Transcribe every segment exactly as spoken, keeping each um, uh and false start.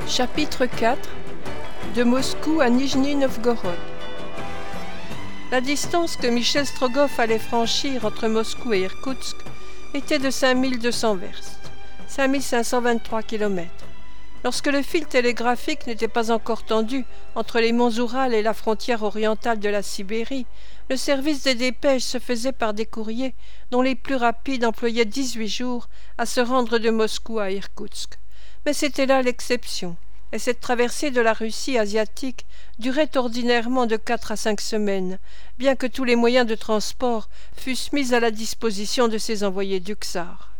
Chapitre quatre. De Moscou à Nijni-Novgorod. La distance que Michel Strogoff allait franchir entre Moscou et Irkoutsk était de cinq mille deux cents verstes, cinq mille cinq cent vingt-trois kilomètres. Lorsque le fil télégraphique n'était pas encore tendu entre les monts Oural et la frontière orientale de la Sibérie, le service des dépêches se faisait par des courriers dont les plus rapides employaient dix-huit jours à se rendre de Moscou à Irkoutsk. Mais c'était là l'exception, et cette traversée de la Russie asiatique durait ordinairement de quatre à cinq semaines, bien que tous les moyens de transport fussent mis à la disposition de ses envoyés du Tsar.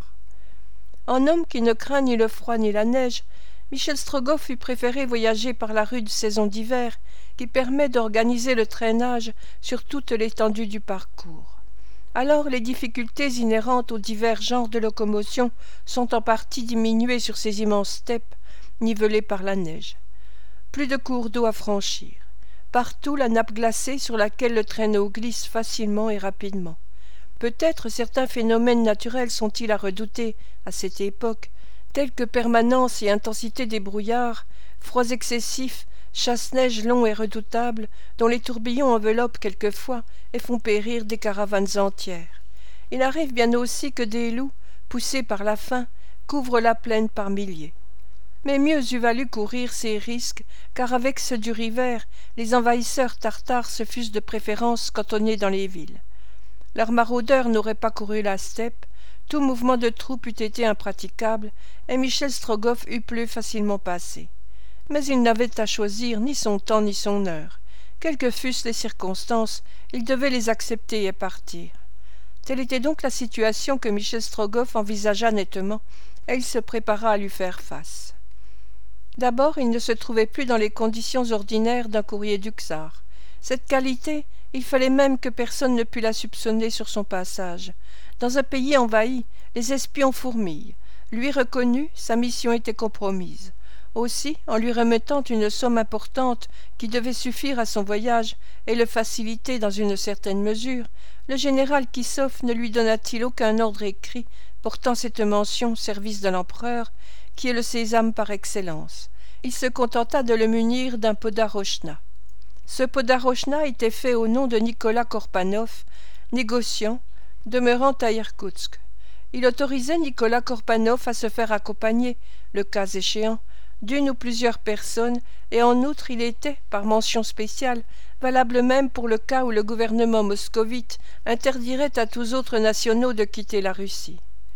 En homme qui ne craint ni le froid ni la neige, Michel Strogoff eût préféré voyager par la rude saison d'hiver qui permet d'organiser le traînage sur toute l'étendue du parcours. Alors les difficultés inhérentes aux divers genres de locomotion sont en partie diminuées sur ces immenses steppes nivelées par la neige. Plus de cours d'eau à franchir. Partout la nappe glacée sur laquelle le traîneau glisse facilement et rapidement. Peut-être certains phénomènes naturels sont-ils à redouter à cette époque, tels que permanence et intensité des brouillards, froids excessifs, chasse-neige longs et redoutables, dont les tourbillons enveloppent quelquefois et font périr des caravanes entières. Il arrive bien aussi que des loups, poussés par la faim, couvrent la plaine par milliers. Mais mieux eût valu courir ces risques, car avec ceux du River, les envahisseurs tartares se fussent de préférence cantonnés dans les villes. Leurs maraudeurs n'auraient pas couru la steppe, tout mouvement de troupes eût été impraticable, et Michel Strogoff eût plus facilement passé. Mais il n'avait à choisir ni son temps ni son heure. Quelles que fussent les circonstances, il devait les accepter et partir. Telle était donc la situation que Michel Strogoff envisagea nettement, et il se prépara à lui faire face. D'abord, il ne se trouvait plus dans les conditions ordinaires d'un courrier du Tsar. Cette qualité, il fallait même que personne ne pût la soupçonner sur son passage. Dans un pays envahi, les espions fourmillent. Lui reconnu, sa mission était compromise. Aussi, en lui remettant une somme importante qui devait suffire à son voyage et le faciliter dans une certaine mesure, le général Kissov ne lui donna-t-il aucun ordre écrit portant cette mention service de l'empereur, qui est le sésame par excellence. Il se contenta de le munir d'un podarochna. Ce podarochna était fait au nom de Nicolas Korpanov, négociant, demeurant à Irkoutsk. Il autorisait Nicolas Korpanov à se faire accompagner, le cas échéant, d'une ou plusieurs personnes, et en outre il était, par mention spéciale, valable même pour le cas où le gouvernement moscovite interdirait à tous autres nationaux de quitter la Russie.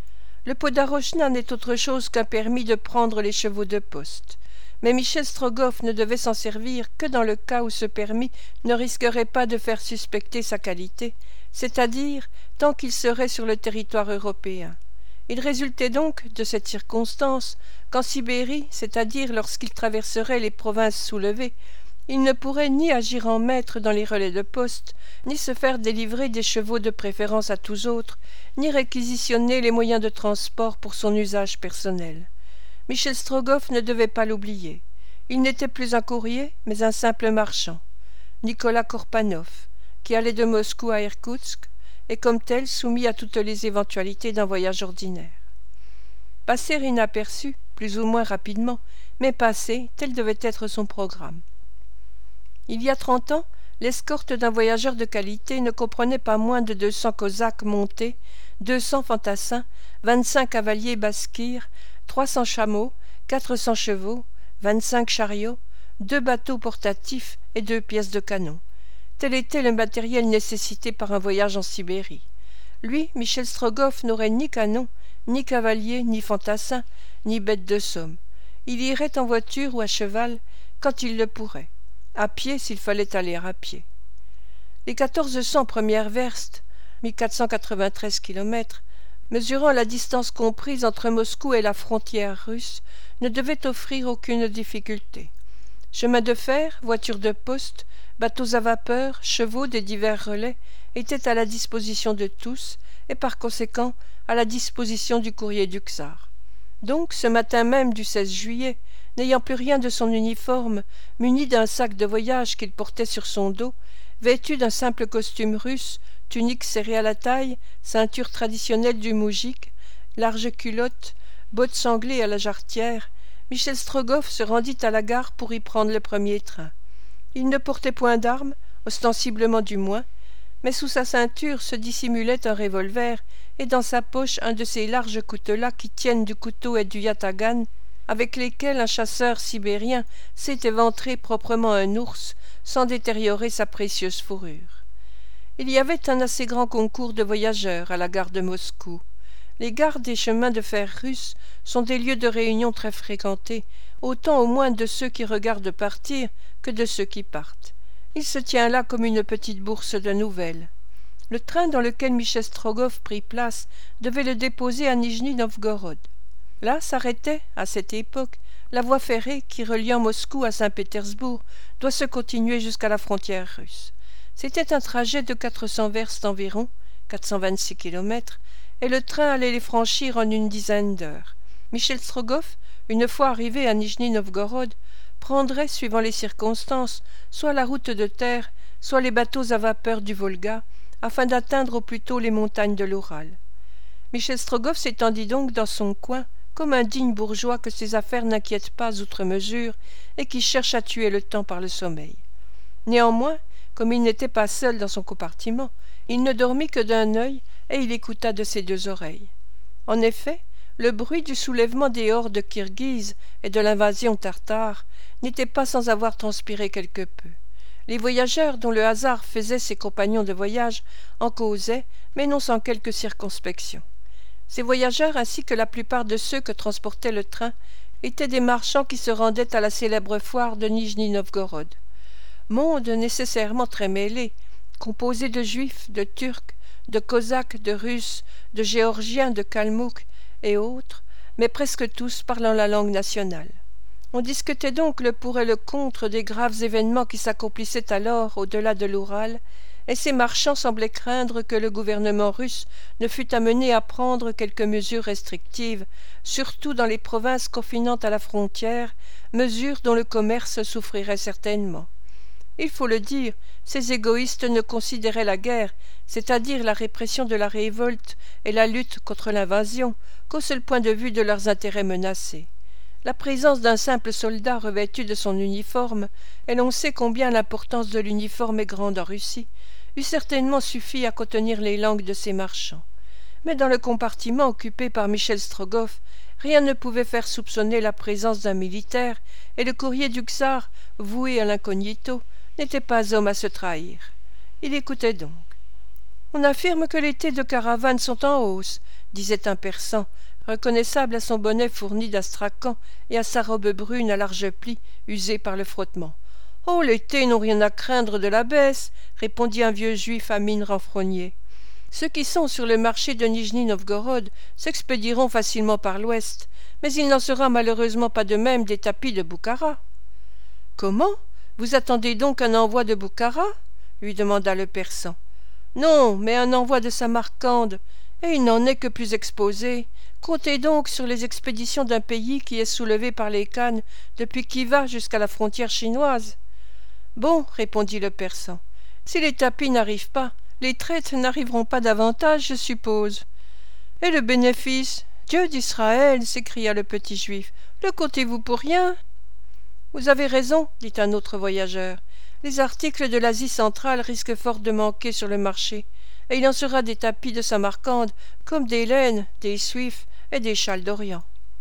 Le podarochna n'est autre chose qu'un permis de prendre les chevaux de poste. Mais Michel Strogoff ne devait s'en servir que dans le cas où ce permis ne risquerait pas de faire suspecter sa qualité, c'est-à-dire tant qu'il serait sur le territoire européen. Il résultait donc de cette circonstance qu'en Sibérie, c'est-à-dire lorsqu'il traverserait les provinces soulevées, il ne pourrait ni agir en maître dans les relais de poste, ni se faire délivrer des chevaux de préférence à tous autres, ni réquisitionner les moyens de transport pour son usage personnel. Michel Strogoff ne devait pas l'oublier. Il n'était plus un courrier, mais un simple marchand, Nicolas Korpanov, qui allait de Moscou à Irkoutsk, et comme tel soumis à toutes les éventualités d'un voyage ordinaire. Passer inaperçu, plus ou moins rapidement, mais passer, tel devait être son programme. Il y a trente ans, l'escorte d'un voyageur de qualité ne comprenait pas moins de deux cents cosaques montés, deux cents fantassins, vingt-cinq cavaliers baskirs, trois cents chameaux, quatre cents chevaux, vingt-cinq chariots, deux bateaux portatifs et deux pièces de canon. Tel était le matériel nécessité par un voyage en Sibérie. Lui, Michel Strogoff, n'aurait ni canon, ni cavalier, ni fantassin, ni bête de somme. Il irait en voiture ou à cheval quand il le pourrait, à pied s'il fallait aller à pied. Les quatorze cents premières verstes, mille quatre cent quatre-vingt-treize kilomètres, mesurant la distance comprise entre Moscou et la frontière russe, ne devaient offrir aucune difficulté. Chemin de fer, voitures de poste, bateaux à vapeur, chevaux des divers relais étaient à la disposition de tous et par conséquent à la disposition du courrier du Tsar. Donc, ce matin même du seize juillet, n'ayant plus rien de son uniforme, muni d'un sac de voyage qu'il portait sur son dos, vêtu d'un simple costume russe, tunique serrée à la taille, ceinture traditionnelle du moujik, large culotte, bottes sanglées à la jarretière, Michel Strogoff se rendit à la gare pour y prendre le premier train. Il ne portait point d'armes, ostensiblement du moins, mais sous sa ceinture se dissimulait un revolver et dans sa poche un de ces larges coutelas qui tiennent du couteau et du yatagan, avec lesquels un chasseur sibérien sait éventrer proprement un ours sans détériorer sa précieuse fourrure. Il y avait un assez grand concours de voyageurs à la gare de Moscou. Les gares des chemins de fer russes sont des lieux de réunion très fréquentés, autant au moins de ceux qui regardent partir que de ceux qui partent. Il se tient là comme une petite bourse de nouvelles. Le train dans lequel Michel Strogoff prit place devait le déposer à Nijni-Novgorod. Là s'arrêtait, à cette époque, la voie ferrée qui, reliant Moscou à Saint-Pétersbourg, doit se continuer jusqu'à la frontière russe. C'était un trajet de quatre cents verstes environ, quatre cent vingt-six kilomètres, et le train allait les franchir en une dizaine d'heures. Michel Strogoff, une fois arrivé à Nijni-Novgorod, prendrait, suivant les circonstances, soit la route de terre, soit les bateaux à vapeur du Volga, afin d'atteindre au plus tôt les montagnes de l'Oural. Michel Strogoff s'étendit donc dans son coin, comme un digne bourgeois que ses affaires n'inquiètent pas outre mesure et qui cherche à tuer le temps par le sommeil. Néanmoins, comme il n'était pas seul dans son compartiment, il ne dormit que d'un œil et il écouta de ses deux oreilles. En effet, le bruit du soulèvement des hordes kirghizes et de l'invasion tartare n'était pas sans avoir transpiré quelque peu. Les voyageurs dont le hasard faisait ses compagnons de voyage en causaient, mais non sans quelque circonspection. Ces voyageurs, ainsi que la plupart de ceux que transportait le train, étaient des marchands qui se rendaient à la célèbre foire de Nijni-Novgorod. Monde nécessairement très mêlé, composé de juifs, de turcs, de cosaques, de russes, de géorgiens, de kalmouks et autres, mais presque tous parlant la langue nationale. On discutait donc le pour et le contre des graves événements qui s'accomplissaient alors au-delà de l'Oural, et ces marchands semblaient craindre que le gouvernement russe ne fût amené à prendre quelques mesures restrictives, surtout dans les provinces confinant à la frontière, mesures dont le commerce souffrirait certainement. Il faut le dire, ces égoïstes ne considéraient la guerre, c'est-à-dire la répression de la révolte et la lutte contre l'invasion, qu'au seul point de vue de leurs intérêts menacés. La présence d'un simple soldat revêtu de son uniforme, et l'on sait combien l'importance de l'uniforme est grande en Russie, eût certainement suffi à contenir les langues de ces marchands. Mais dans le compartiment occupé par Michel Strogoff, rien ne pouvait faire soupçonner la présence d'un militaire, et le courrier du czar, voué à l'incognito, n'était pas homme à se trahir. Il écoutait donc. « On affirme que les thés de caravane sont en hausse, » disait un persan, reconnaissable à son bonnet fourni d'astrakan et à sa robe brune à larges plis, usée par le frottement. « Oh, les thés n'ont rien à craindre de la baisse, » répondit un vieux juif à mine renfrognée. « Ceux qui sont sur le marché de Nijni-Novgorod s'expédieront facilement par l'ouest, mais il n'en sera malheureusement pas de même des tapis de Boukhara. »« Comment ? Vous attendez donc un envoi de Boukhara ?» lui demanda le persan. « Non, mais un envoi de Samarcande, et il n'en est que plus exposé. Comptez donc sur les expéditions d'un pays qui est soulevé par les Khan depuis Khiva jusqu'à la frontière chinoise. »« Bon, répondit le persan, si les tapis n'arrivent pas, les traites n'arriveront pas davantage, je suppose. »« Et le bénéfice ? Dieu d'Israël !» s'écria le petit juif. « Le comptez-vous pour rien ?»« Vous avez raison, dit un autre voyageur. Les articles de l'Asie centrale risquent fort de manquer sur le marché, et il en sera des tapis de Samarcande, comme des laines, des suifs et des châles d'Orient. »«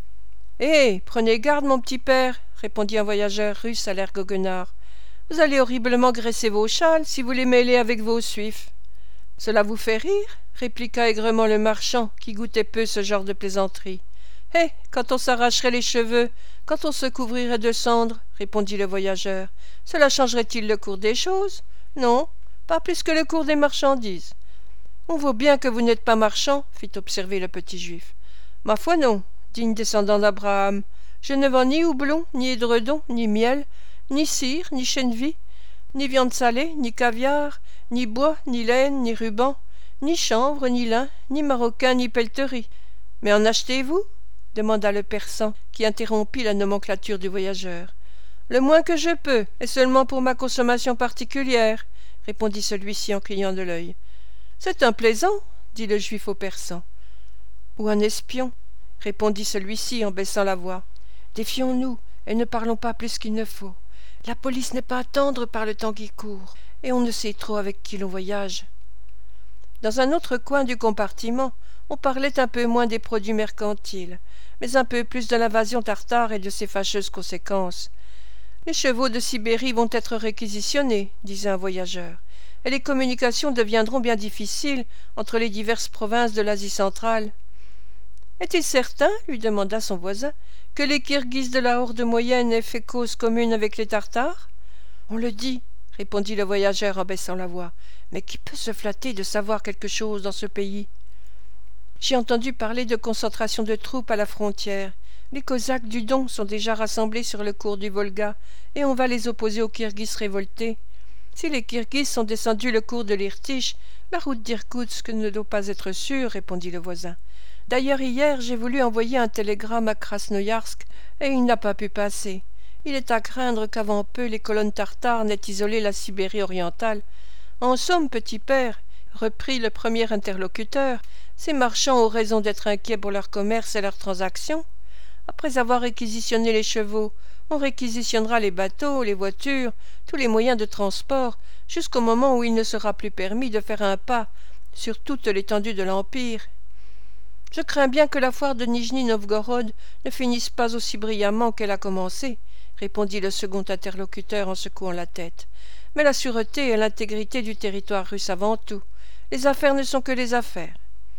Eh, prenez garde, mon petit père, répondit un voyageur russe à l'air goguenard. Vous allez horriblement graisser vos châles si vous les mêlez avec vos suifs. »« Cela vous fait rire ?» répliqua aigrement le marchand, qui goûtait peu ce genre de plaisanterie. « Eh, quand on s'arracherait les cheveux, quand on se couvrirait de cendres, répondit le voyageur, cela changerait-il le cours des choses? Non, pas plus que le cours des marchandises. »« On voit bien que vous n'êtes pas marchand, fit observer le petit juif. »« Ma foi non, digne descendant d'Abraham. Je ne vends ni houblon, ni édredon, ni miel, ni cire, ni chènevis, ni viande salée, ni caviar, ni bois, ni laine, ni ruban, ni chanvre, ni lin, ni maroquin, ni pelleterie. Mais en achetez-vous ? Demanda le persan, qui interrompit la nomenclature du voyageur. Le moins que je peux, et seulement pour ma consommation particulière, répondit celui-ci en clignant de l'œil. C'est un plaisant, dit le juif au persan. Ou un espion, répondit celui-ci en baissant la voix. Défions-nous et ne parlons pas plus qu'il ne faut. La police n'est pas à tendre par le temps qui court, et on ne sait trop avec qui l'on voyage. » Dans un autre coin du compartiment, on parlait un peu moins des produits mercantiles, mais un peu plus de l'invasion tartare et de ses fâcheuses conséquences. « Les chevaux de Sibérie vont être réquisitionnés, » disait un voyageur, « et les communications deviendront bien difficiles entre les diverses provinces de l'Asie centrale. »« Est-il certain, » lui demanda son voisin, « que les Kirghizes de la Horde moyenne aient fait cause commune avec les Tartares ? » ?»« On le dit, » répondit le voyageur en baissant la voix, « mais qui peut se flatter de savoir quelque chose dans ce pays ? J'ai entendu parler de concentration de troupes à la frontière. Les Cosaques du Don sont déjà rassemblés sur le cours du Volga, et on va les opposer aux Kirghizes révoltés. Si les Kirghizes sont descendus le cours de l'Irtych, la route d'Irkoutsk ne doit pas être sûre, répondit le voisin. D'ailleurs, hier, j'ai voulu envoyer un télégramme à Krasnoïarsk, et il n'a pas pu passer. Il est à craindre qu'avant peu les colonnes tartares n'aient isolé la Sibérie orientale. En somme, petit père, reprit le premier interlocuteur, ces marchands ont raison d'être inquiets pour leur commerce et leurs transactions. Après avoir réquisitionné les chevaux, on réquisitionnera les bateaux, les voitures, tous les moyens de transport, jusqu'au moment où il ne sera plus permis de faire un pas sur toute l'étendue de l'Empire. Je crains bien que la foire de Nijni-Novgorod ne finisse pas aussi brillamment qu'elle a commencé, répondit le second interlocuteur en secouant la tête. Mais la sûreté et l'intégrité du territoire russe avant tout. Les affaires ne sont que les affaires.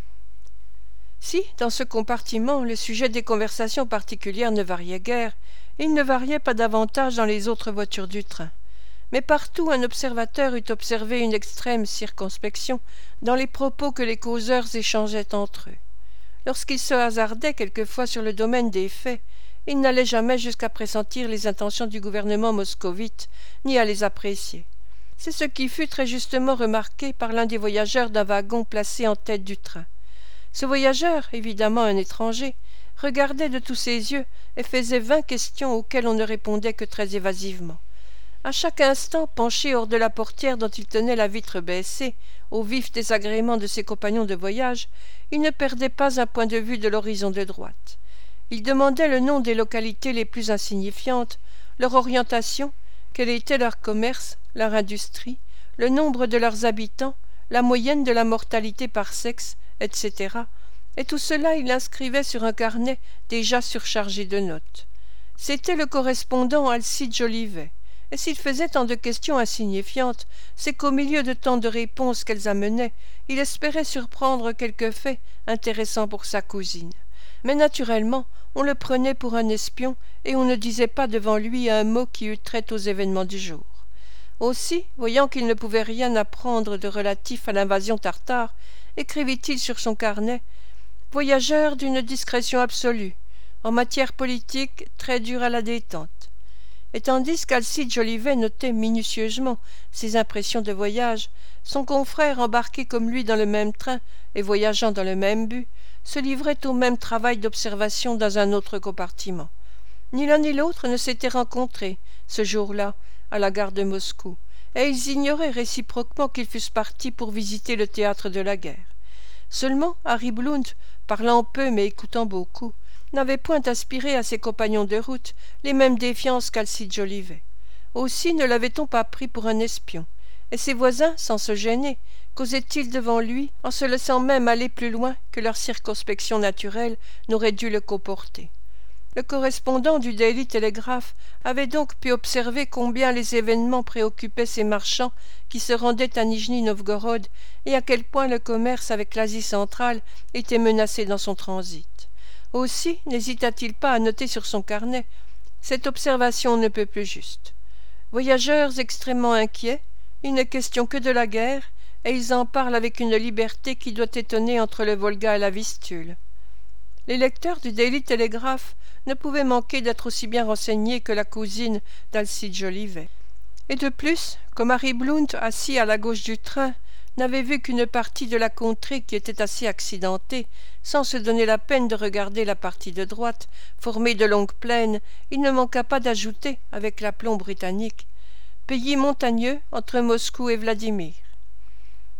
Si, dans ce compartiment, le sujet des conversations particulières ne variait guère, il ne variait pas davantage dans les autres voitures du train. Mais partout un observateur eût observé une extrême circonspection dans les propos que les causeurs échangeaient entre eux. Lorsqu'ils se hasardaient quelquefois sur le domaine des faits, ils n'allaient jamais jusqu'à pressentir les intentions du gouvernement moscovite, ni à les apprécier. C'est ce qui fut très justement remarqué par l'un des voyageurs d'un wagon placé en tête du train. Ce voyageur, évidemment un étranger, regardait de tous ses yeux et faisait vingt questions auxquelles on ne répondait que très évasivement. À chaque instant, penché hors de la portière dont il tenait la vitre baissée, au vif désagrément de ses compagnons de voyage, il ne perdait pas un point de vue de l'horizon de droite. Il demandait le nom des localités les plus insignifiantes, leur orientation, quel était leur commerce, leur industrie, le nombre de leurs habitants, la moyenne de la mortalité par sexe, et cetera. Et tout cela il l'inscrivait sur un carnet déjà surchargé de notes. C'était le correspondant Alcide Jolivet, et s'il faisait tant de questions insignifiantes, c'est qu'au milieu de tant de réponses qu'elles amenaient, il espérait surprendre quelque fait intéressant pour sa cousine. Mais naturellement, on le prenait pour un espion, et on ne disait pas devant lui un mot qui eût trait aux événements du jour. Aussi, voyant qu'il ne pouvait rien apprendre de relatif à l'invasion tartare, écrivit-il sur son carnet « Voyageur d'une discrétion absolue, en matière politique très dur à la détente ». Et tandis qu'Alcide Jolivet notait minutieusement ses impressions de voyage, son confrère embarqué comme lui dans le même train et voyageant dans le même but, se livrait au même travail d'observation dans un autre compartiment. Ni l'un ni l'autre ne s'étaient rencontrés, ce jour-là, à la gare de Moscou, et ils ignoraient réciproquement qu'ils fussent partis pour visiter le théâtre de la guerre. Seulement, Harry Blount, parlant peu mais écoutant beaucoup, n'avait point aspiré à ses compagnons de route les mêmes défiances qu'Alcide Jolivet. Aussi ne l'avait-on pas pris pour un espion, et ses voisins, sans se gêner, causaient-ils devant lui en se laissant même aller plus loin que leur circonspection naturelle n'aurait dû le comporter. Le correspondant du Daily Telegraph avait donc pu observer combien les événements préoccupaient ces marchands qui se rendaient à Nijni-Novgorod et à quel point le commerce avec l'Asie centrale était menacé dans son transit. Aussi n'hésita-t-il pas à noter sur son carnet « Cette observation ne peut plus juste. Voyageurs extrêmement inquiets, il n'est question que de la guerre, et ils en parlent avec une liberté qui doit étonner entre le Volga et la Vistule. » Les lecteurs du Daily Telegraph ne pouvaient manquer d'être aussi bien renseignés que la cousine d'Alcide Jolivet. Et de plus, comme Harry Blount, assis à la gauche du train, n'avait vu qu'une partie de la contrée qui était assez accidentée, sans se donner la peine de regarder la partie de droite, formée de longues plaines, il ne manqua pas d'ajouter, avec l'aplomb britannique, « pays montagneux entre Moscou et Vladimir ».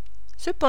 Cependant,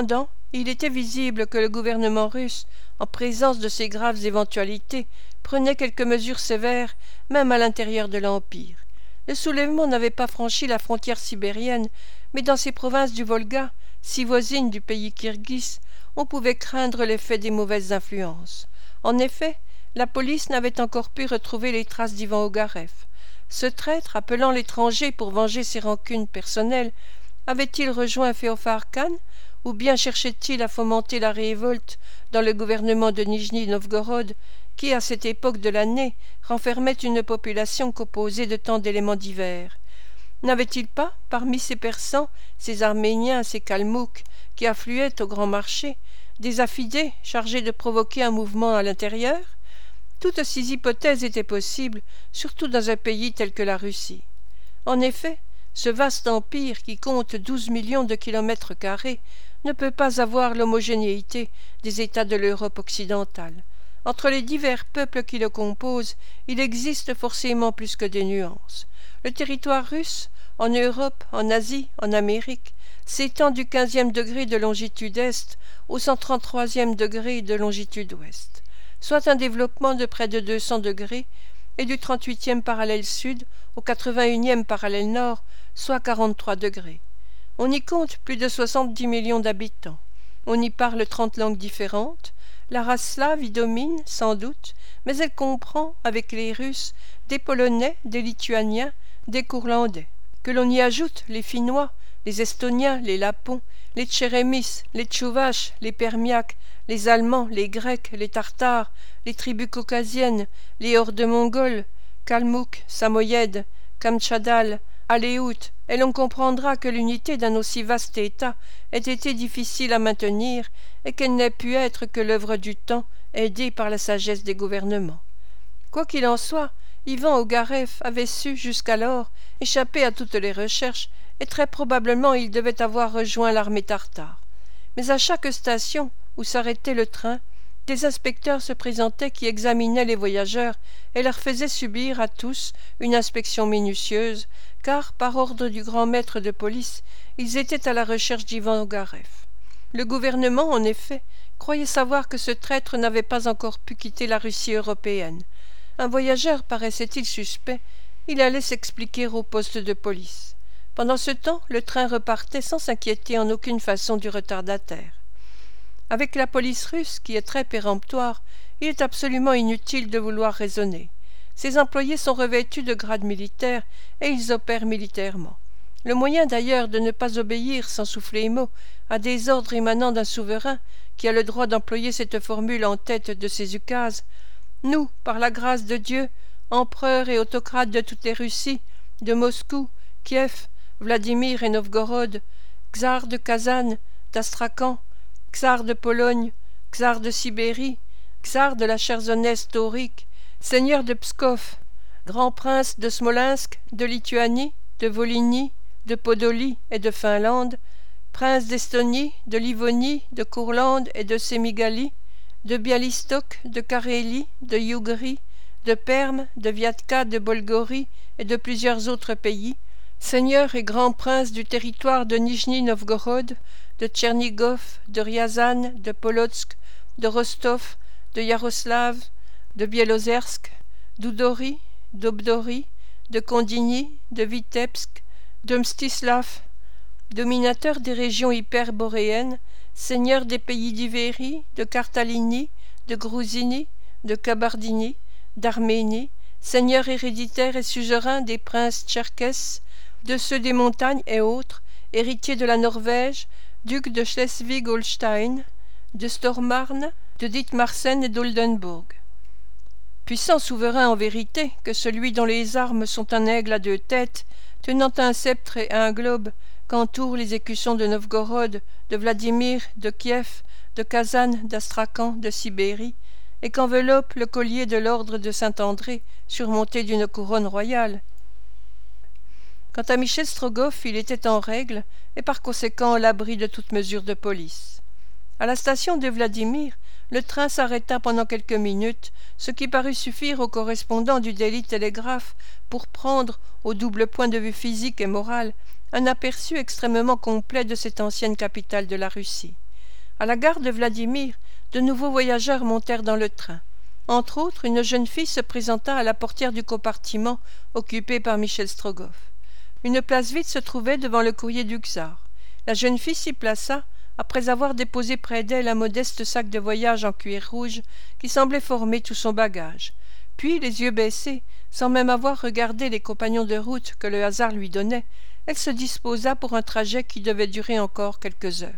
Il était visible que le gouvernement russe, en présence de ces graves éventualités, prenait quelques mesures sévères, même à l'intérieur de l'Empire. Le soulèvement n'avait pas franchi la frontière sibérienne, mais dans ces provinces du Volga, si voisines du pays kirghiz, on pouvait craindre l'effet des mauvaises influences. En effet, la police n'avait encore pu retrouver les traces d'Ivan Ogarev. Ce traître, appelant l'étranger pour venger ses rancunes personnelles, avait-il rejoint Féofar Khan, ou bien cherchait-il à fomenter la révolte dans le gouvernement de Nijni-Novgorod, qui, à cette époque de l'année, renfermait une population composée de tant d'éléments divers? N'avait-il pas, parmi ces Persans, ces Arméniens, ces Kalmouks, qui affluaient au grand marché, des affidés chargés de provoquer un mouvement à l'intérieur? Toutes ces hypothèses étaient possibles, surtout dans un pays tel que la Russie. En effet, ce vaste empire qui compte douze millions de kilomètres carrés ne peut pas avoir l'homogénéité des États de l'Europe occidentale. Entre les divers peuples qui le composent, il existe forcément plus que des nuances. Le territoire russe, en Europe, en Asie, en Amérique, s'étend du quinzième degré de longitude est au cent trente-troisième degré de longitude ouest, soit un développement de près de deux cents degrés, et du trente-huitième parallèle sud au quatre-vingt-unième parallèle nord, soit quarante-trois degrés. On y compte plus de soixante-dix millions d'habitants. On y parle trente langues différentes. La race slave y domine, sans doute, mais elle comprend, avec les Russes, des Polonais, des Lituaniens, des Courlandais. Que l'on y ajoute les Finnois, les Estoniens, les Lapons, les Tchérémis, les Tchouvaches, les Permiaques, les Allemands, les Grecs, les Tartares, les tribus caucasiennes, les hordes mongoles, Kalmouks, Samoyèdes, Kamtchadal, Aléoutes, et l'on comprendra que l'unité d'un aussi vaste État ait été difficile à maintenir et qu'elle n'ait pu être que l'œuvre du temps, aidée par la sagesse des gouvernements. Quoi qu'il en soit, Ivan Ogarev avait su, jusqu'alors, échapper à toutes les recherches, et très probablement il devait avoir rejoint l'armée tartare. Mais à chaque station où s'arrêtait le train, des inspecteurs se présentaient qui examinaient les voyageurs et leur faisaient subir à tous une inspection minutieuse, car, par ordre du grand maître de police, ils étaient à la recherche d'Ivan Ogarev. Le gouvernement, en effet, croyait savoir que ce traître n'avait pas encore pu quitter la Russie européenne. Un voyageur paraissait-il suspect, il allait s'expliquer au poste de police. Pendant ce temps, le train repartait sans s'inquiéter en aucune façon du retardataire. Avec la police russe, qui est très péremptoire, il est absolument inutile de vouloir raisonner. Ses employés sont revêtus de grades militaires et ils opèrent militairement. Le moyen d'ailleurs de ne pas obéir sans souffler mot à des ordres émanant d'un souverain qui a le droit d'employer cette formule en tête de ses ukases: nous, par la grâce de Dieu, empereurs et autocrates de toutes les Russies, de Moscou, Kiev, Vladimir et Novgorod, Tsar de Kazan, d'Astrakhan, Tsar de Pologne, Tsar de Sibérie, Tsar de la Chersonèse taurique, Seigneur de Pskov, Grand prince de Smolensk, de Lituanie, de Volhynie, de Podolie et de Finlande, prince d'Estonie, de Livonie, de Courlande et de Sémigalie, de Bialystok, de Carélie, de Yougrie, de Perm, de Viatka, de Bolgorie et de plusieurs autres pays, seigneur et grand prince du territoire de Nijni-Novgorod, de Tchernigov, de Ryazan, de Polotsk, de Rostov, de Yaroslav, de Bielozersk, d'Oudori, d'Obdori, de Kondigny, de Vitebsk, de Mstislav, dominateur des régions hyperboréennes, seigneur des pays d'Ivérie, de Karthalini, de Grouzini, de Kabardini, d'Arménie, seigneur héréditaire et suzerain des princes tcherkesses, de ceux des montagnes et autres, héritier de la Norvège, duc de Schleswig-Holstein, de Stormarn, de Dithmarsen et d'Oldenburg. Puissant souverain en vérité, que celui dont les armes sont un aigle à deux têtes, tenant un sceptre et un globe, qu'entourent les écussons de Novgorod, de Vladimir, de Kiev, de Kazan, d'Astrakhan, de Sibérie, et qu'enveloppe le collier de l'ordre de Saint-André, surmonté d'une couronne royale. Quant à Michel Strogoff, il était en règle, et par conséquent à l'abri de toute mesure de police. À la station de Vladimir, le train s'arrêta pendant quelques minutes, ce qui parut suffire au correspondant du Daily Telegraph pour prendre, au double point de vue physique et moral, un aperçu extrêmement complet de cette ancienne capitale de la Russie. À la gare de Vladimir, de nouveaux voyageurs montèrent dans le train. Entre autres, une jeune fille se présenta à la portière du compartiment occupé par Michel Strogoff. Une place vide se trouvait devant le courrier du Czar. La jeune fille s'y plaça, après avoir déposé près d'elle un modeste sac de voyage en cuir rouge qui semblait former tout son bagage. Puis, les yeux baissés, sans même avoir regardé les compagnons de route que le hasard lui donnait, elle se disposa pour un trajet qui devait durer encore quelques heures.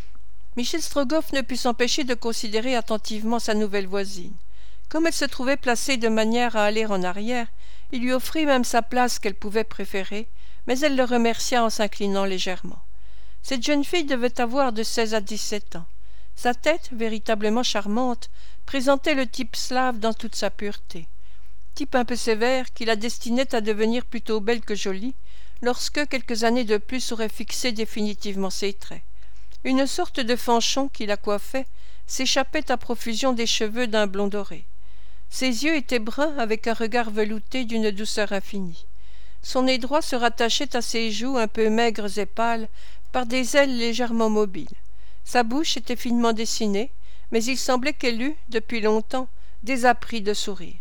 Michel Strogoff ne put s'empêcher de considérer attentivement sa nouvelle voisine. Comme elle se trouvait placée de manière à aller en arrière, il lui offrit même sa place qu'elle pouvait préférer, mais elle le remercia en s'inclinant légèrement. Cette jeune fille devait avoir de seize à dix-sept ans. Sa tête, véritablement charmante, présentait le type slave dans toute sa pureté. Type un peu sévère qui la destinait à devenir plutôt belle que jolie, lorsque quelques années de plus auraient fixé définitivement ses traits. Une sorte de fanchon qui la coiffait s'échappait à profusion des cheveux d'un blond doré. Ses yeux étaient bruns avec un regard velouté d'une douceur infinie. Son nez droit se rattachait à ses joues un peu maigres et pâles par des ailes légèrement mobiles. Sa bouche était finement dessinée, mais il semblait qu'elle eût, depuis longtemps, désappris de sourire.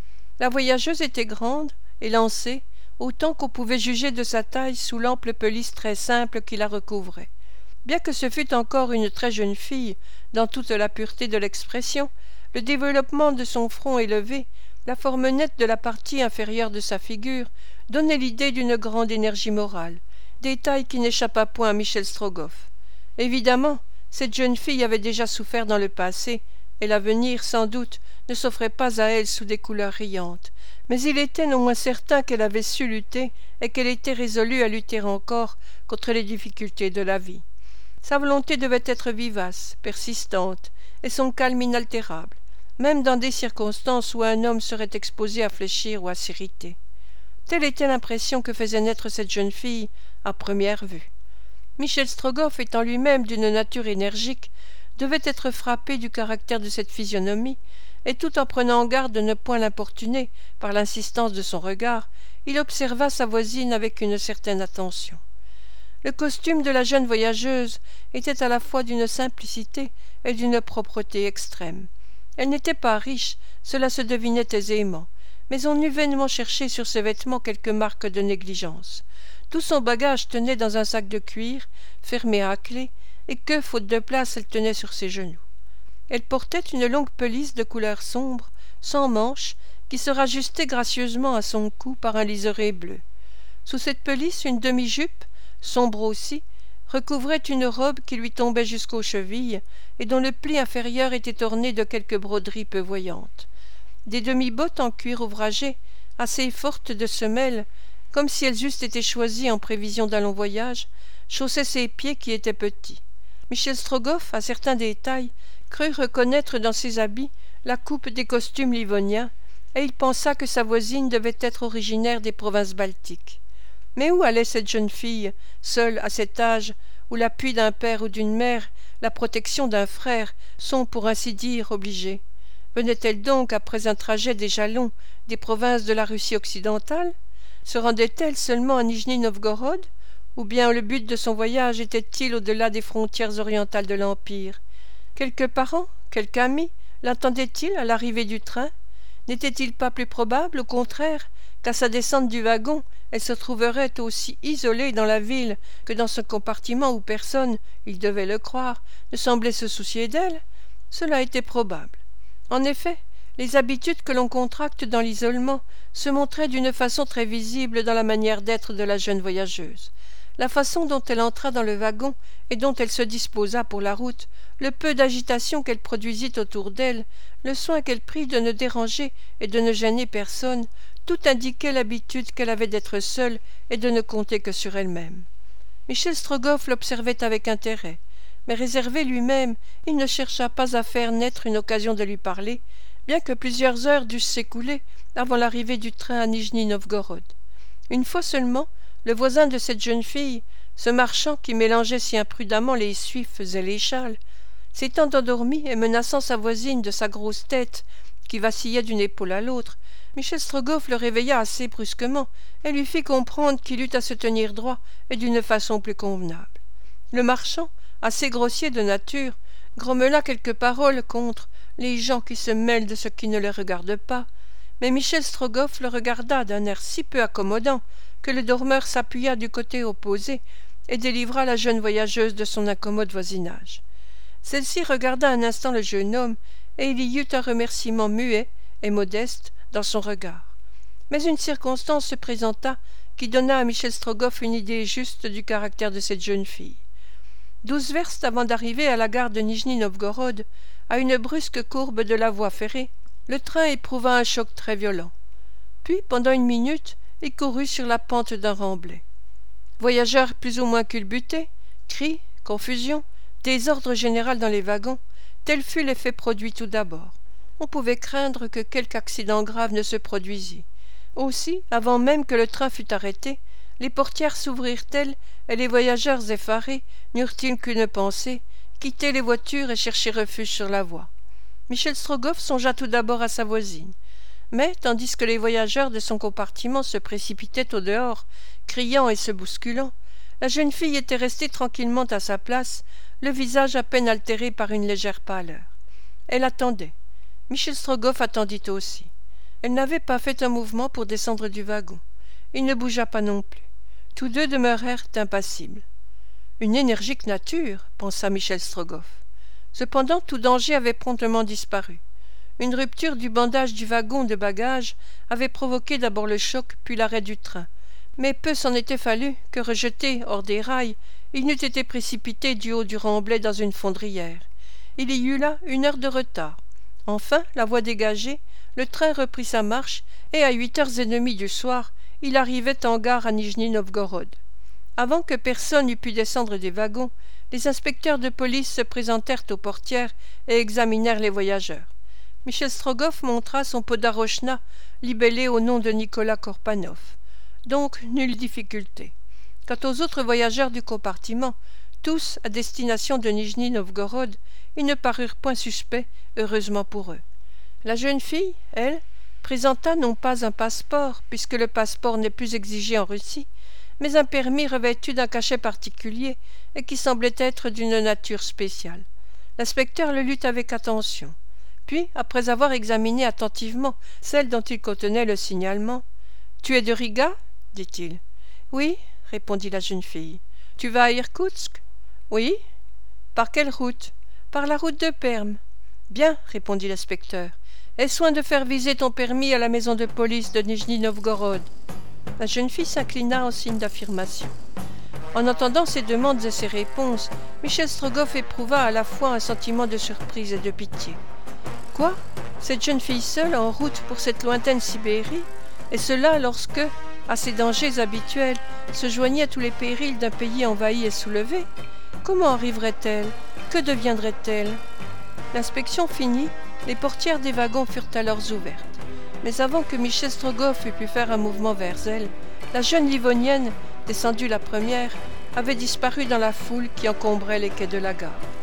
La voyageuse était grande, élancée, autant qu'on pouvait juger de sa taille sous l'ample pelisse très simple qui la recouvrait. Bien que ce fût encore une très jeune fille, dans toute la pureté de l'expression, le développement de son front élevé, la forme nette de la partie inférieure de sa figure, donnait l'idée d'une grande énergie morale, détail qui n'échappa point à Michel Strogoff. Évidemment, cette jeune fille avait déjà souffert dans le passé, et l'avenir, sans doute, ne s'offrait pas à elle sous des couleurs riantes, mais il était non moins certain qu'elle avait su lutter et qu'elle était résolue à lutter encore contre les difficultés de la vie. Sa volonté devait être vivace, persistante, et son calme inaltérable, même dans des circonstances où un homme serait exposé à fléchir ou à s'irriter. Telle était l'impression que faisait naître cette jeune fille à première vue. Michel Strogoff, étant lui-même d'une nature énergique, devait être frappé du caractère de cette physionomie, et tout en prenant garde de ne point l'importuner par l'insistance de son regard, il observa sa voisine avec une certaine attention. Le costume de la jeune voyageuse était à la fois d'une simplicité et d'une propreté extrême. Elle n'était pas riche, cela se devinait aisément, mais on eût vainement cherché sur ses vêtements quelques marques de négligence. Tout son bagage tenait dans un sac de cuir, fermé à clé, et que, faute de place, elle tenait sur ses genoux. Elle portait une longue pelisse de couleur sombre, sans manches, qui se rajustait gracieusement à son cou par un liseré bleu. Sous cette pelisse, une demi-jupe, sombre aussi, recouvrait une robe qui lui tombait jusqu'aux chevilles et dont le pli inférieur était orné de quelques broderies peu voyantes. Des demi-bottes en cuir ouvragé, assez fortes de semelles, comme si elles eussent été choisies en prévision d'un long voyage, chaussaient ses pieds qui étaient petits. Michel Strogoff, à certains détails, crut reconnaître dans ses habits la coupe des costumes livoniens, et il pensa que sa voisine devait être originaire des provinces baltiques. Mais où allait cette jeune fille, seule à cet âge, où l'appui d'un père ou d'une mère, la protection d'un frère, sont pour ainsi dire obligés? Venait-elle donc, après un trajet déjà long, des provinces de la Russie occidentale? Se rendait-elle seulement à Nijni-Novgorod? Ou bien le but de son voyage était-il au-delà des frontières orientales de l'Empire? Quelques parents, quelque ami, l'attendaient-ils à l'arrivée du train? N'était-il pas plus probable, au contraire, qu'à sa descente du wagon, elle se trouverait aussi isolée dans la ville que dans ce compartiment où personne, il devait le croire, ne semblait se soucier d'elle? Cela était probable. En effet, les habitudes que l'on contracte dans l'isolement se montraient d'une façon très visible dans la manière d'être de la jeune voyageuse. La façon dont elle entra dans le wagon et dont elle se disposa pour la route, le peu d'agitation qu'elle produisit autour d'elle, le soin qu'elle prit de ne déranger et de ne gêner personne, tout indiquait l'habitude qu'elle avait d'être seule et de ne compter que sur elle-même. Michel Strogoff l'observait avec intérêt, mais réservé lui-même, il ne chercha pas à faire naître une occasion de lui parler, bien que plusieurs heures dussent s'écouler avant l'arrivée du train à Nijni-Novgorod. Une fois seulement, le voisin de cette jeune fille, ce marchand qui mélangeait si imprudemment les suifs et les châles, s'étant endormi et menaçant sa voisine de sa grosse tête, qui vacillait d'une épaule à l'autre, Michel Strogoff le réveilla assez brusquement et lui fit comprendre qu'il eut à se tenir droit et d'une façon plus convenable. Le marchand, assez grossier de nature, grommela quelques paroles contre les gens qui se mêlent de ce qui ne les regarde pas, mais Michel Strogoff le regarda d'un air si peu accommodant que le dormeur s'appuya du côté opposé et délivra la jeune voyageuse de son incommode voisinage. Celle-ci regarda un instant le jeune homme, et il y eut un remerciement muet et modeste dans son regard. Mais une circonstance se présenta qui donna à Michel Strogoff une idée juste du caractère de cette jeune fille. Douze verstes avant d'arriver à la gare de Nijni-Novgorod, à une brusque courbe de la voie ferrée, le train éprouva un choc très violent. Puis, pendant une minute, il courut sur la pente d'un remblai. Voyageurs plus ou moins culbutés, cris, confusion, désordre général dans les wagons, tel fut l'effet produit tout d'abord. On pouvait craindre que quelque accident grave ne se produisît. Aussi, avant même que le train fût arrêté, les portières s'ouvrirent-elles et les voyageurs effarés n'eurent-ils qu'une pensée, quitter les voitures et chercher refuge sur la voie. Michel Strogoff songea tout d'abord à sa voisine. Mais, tandis que les voyageurs de son compartiment se précipitaient au dehors, criant et se bousculant, la jeune fille était restée tranquillement à sa place, le visage à peine altéré par une légère pâleur. Elle attendait. Michel Strogoff attendit aussi. Elle n'avait pas fait un mouvement pour descendre du wagon. Il ne bougea pas non plus. Tous deux demeurèrent impassibles. Une énergique nature, pensa Michel Strogoff. Cependant, tout danger avait promptement disparu. Une rupture du bandage du wagon de bagages avait provoqué d'abord le choc, puis l'arrêt du train. Mais peu s'en était fallu que, rejeté hors des rails, il n'eût été précipité du haut du remblai dans une fondrière. Il y eut là une heure de retard. Enfin, la voie dégagée, le train reprit sa marche, et à huit heures et demie du soir, il arrivait en gare à Nijni-Novgorod. Avant que personne eût pu descendre des wagons, les inspecteurs de police se présentèrent aux portières et examinèrent les voyageurs. Michel Strogoff montra son podarochna libellé au nom de Nicolas Korpanov. Donc, nulle difficulté. Quant aux autres voyageurs du compartiment, tous à destination de Nijni-Novgorod, ils ne parurent point suspects, heureusement pour eux. La jeune fille, elle, présenta non pas un passeport, puisque le passeport n'est plus exigé en Russie, mais un permis revêtu d'un cachet particulier et qui semblait être d'une nature spéciale. L'inspecteur le lut avec attention. Puis, après avoir examiné attentivement celle dont il contenait le signalement, « Tu es de Riga ?» dit-il. « Oui, » répondit la jeune fille. « Tu vas à Irkoutsk ?»« Oui. »« Par quelle route ?»« Par la route de Perm. »« Bien, » répondit l'inspecteur. « Aie soin de faire viser ton permis à la maison de police de Nijni-Novgorod. » La jeune fille s'inclina en signe d'affirmation. En entendant ces demandes et ces réponses, Michel Strogoff éprouva à la fois un sentiment de surprise et de pitié. Quoi ? Cette jeune fille seule en route pour cette lointaine Sibérie, et cela lorsque, à ses dangers habituels, se joignaient tous les périls d'un pays envahi et soulevé. Comment arriverait-elle ? Que deviendrait-elle ? L'inspection finie, les portières des wagons furent alors ouvertes. Mais avant que Michel Strogoff eût pu faire un mouvement vers elle, la jeune Livonienne, descendue la première, avait disparu dans la foule qui encombrait les quais de la gare.